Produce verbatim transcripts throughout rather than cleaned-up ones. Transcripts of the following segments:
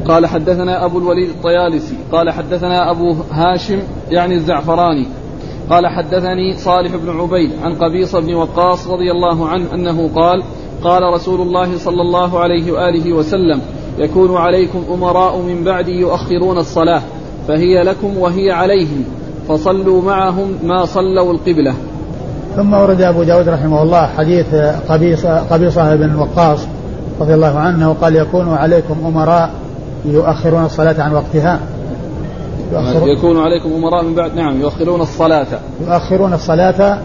قال حدثنا أبو الوليد الطيالسي قال حدثنا أبو هاشم يعني الزعفراني قال حدثني صالح بن عبيد عن قبيصة بن وقاص رضي الله عنه أنه قال قال رسول الله صلى الله عليه وآله وسلم يكون عليكم أمراء من بعدي يؤخرون الصلاة فهي لكم وهي عليهم فصلوا معهم ما صلوا القبلة. ثم ورد أبو داود رحمه الله حديث قبيصة, قبيصة بن وقاص رضي الله عنه وقال يكون عليكم أمراء يؤخرون الصلاة عن وقتها. يكون عليكم أمراء من بعد نعم يؤخرون الصلاة يؤخرون الصلاة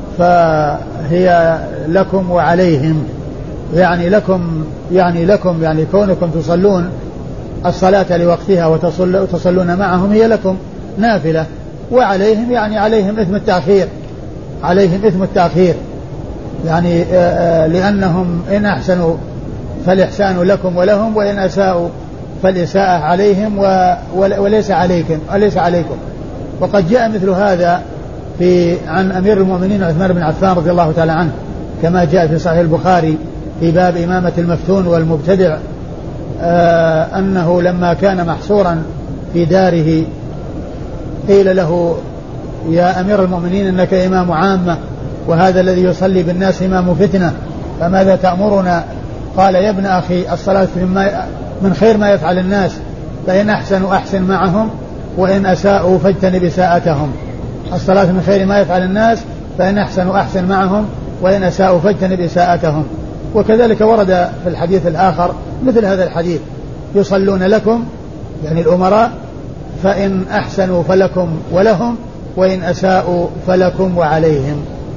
فهي لكم وعليهم يعني لكم يعني لكم يعني كونكم تصلون الصلاة لوقتها وتصلون معهم هي لكم نافلة وعليهم يعني عليهم إثم التأخير عليهم إثم التأخير يعني لأنهم إن أحسنوا فالإحسان لكم ولهم وإن أساءوا فالإساءة عليهم وليس عليكم وليس عليكم. وقد جاء مثل هذا في عن أمير المؤمنين عثمان بن عفان رضي الله تعالى عنه كما جاء في صحيح البخاري في باب إمامة المفتون والمبتدع آه أنه لما كان محصورا في داره قيل له يا أمير المؤمنين إنك إمام عامة وهذا الذي يصلي بالناس إمام فتنة فماذا تأمرنا؟ قال يا ابن أخي الصلاة من خير ما يفعل الناس فإن أحسنوا أحسن معهم وإن أساءوا فاجتنب إساءتهم. الصلاة من خير ما يفعل الناس فإن أحسنوا أحسن معهم وإن أساءوا فاجتنب إساءتهم. وكذلك ورد في الحديث الآخر مثل هذا الحديث يصلون لكم يعني الأمراء فإن أحسنوا فلكم ولهم وإن أساءوا فلكم وعليهم.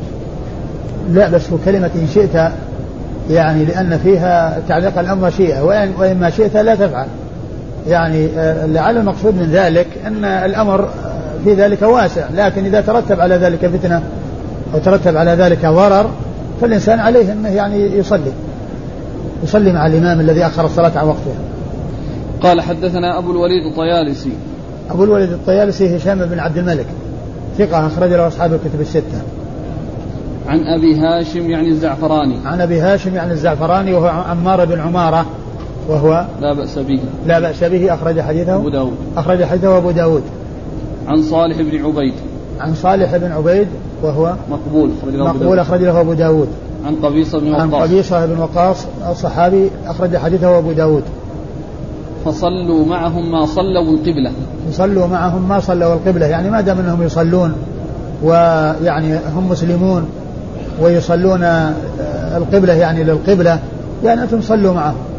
لا بس كلمة إن شئت يعني لأن فيها تعليق الأمر شيئة وإن, وإن ما شئت لا تفعل يعني لعل المقصود من ذلك أن الأمر في ذلك واسع لكن إذا ترتب على ذلك فتنة أو ترتب على ذلك ضرر فالإنسان عليه أنه يعني يصلي يصلي مع الإمام الذي أخر الصلاة عن وقتها. قال حدثنا أبو الوليد الطيالسي أبو الوليد الطيالسي هشام بن عبد الملك ثقة أخرج له أصحاب الكتب الستة. عن أبي هاشم يعني الزعفراني عن أبي هاشم يعني الزعفراني وهو عمار بن عمارة وهو لا بأس به لا بأس به أخرج حديثه أبو داود أخرج حديثه أبو داود. عن صالح بن عبيد عن صالح بن عبيد وهو مقبول أخرج له مقبول أخرج له أبو داود. عن قبيصة بن وقاص عن قبيصة بن وقاص الصحابي أخرج حديثه أبو داود. فصلوا معهم ما صلوا القبلة يصلوا معهم ما صلوا القبلة يعني ما دام أنهم يصلون ويعني هم مسلمون ويصلون القبلة يعني للقبلة يعني أنتم صلوا معهم